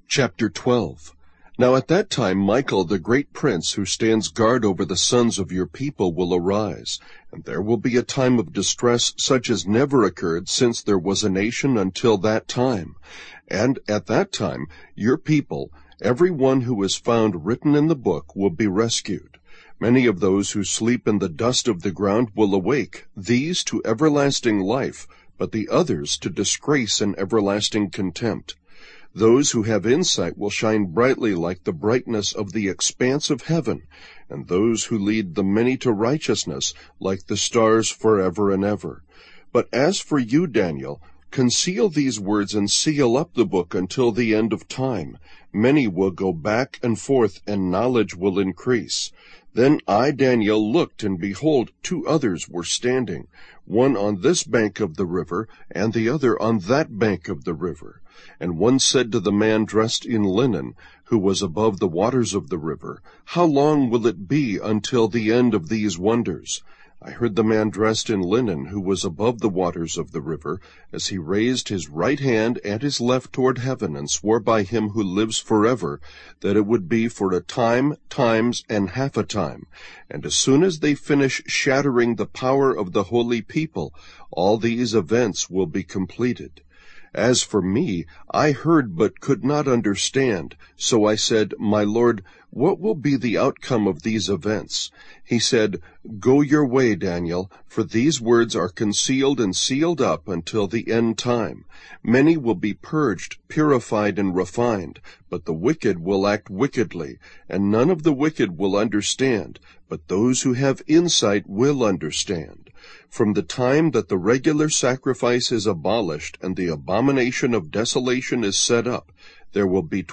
Chapter 12. Now at that time Michael, the great prince who stands guard over the sons of your people, will arise, and there will be a time of distress such as never occurred since there was a nation until that time. And at that time your people, every one who is found written in the book, will be rescued. Many of those who sleep in the dust of the ground will awake, these to everlasting life, but the others to disgrace and everlasting contempt. Those who have insight will shine brightly like the brightness of the expanse of heaven, and those who lead the many to righteousness like the stars forever and ever. But as for you, Daniel, conceal these words and seal up the book until the end of time. Many will go back and forth, and knowledge will increase. Then I, Daniel, looked, and behold, two others were standing, one on this bank of the river, and the other on that bank of the river. And one said to the man dressed in linen, who was above the waters of the river, How long will it be until the end of these wonders? I heard the man dressed in linen, who was above the waters of the river, as he raised his right hand and his left toward heaven, and swore by him who lives forever, that it would be for a time, times, and half a time. And as soon as they finish shattering the power of the holy people, all these events will be completed. As for me, I heard but could not understand. So I said, My Lord, what will be the outcome of these events? He said, Go your way, Daniel, for these words are concealed and sealed up until the end time. Many will be purged, purified, and refined, but the wicked will act wickedly, and none of the wicked will understand, but those who have insight will understand. From the time that the regular sacrifice is abolished and the abomination of desolation is set up, there will be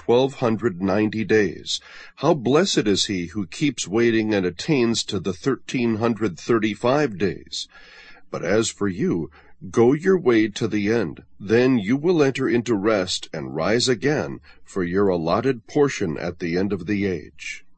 1290 days. How blessed is he who keeps waiting and attains to the 1335 days. But as for you, go your way to the end. Then you will enter into rest and rise again for your allotted portion at the end of the age.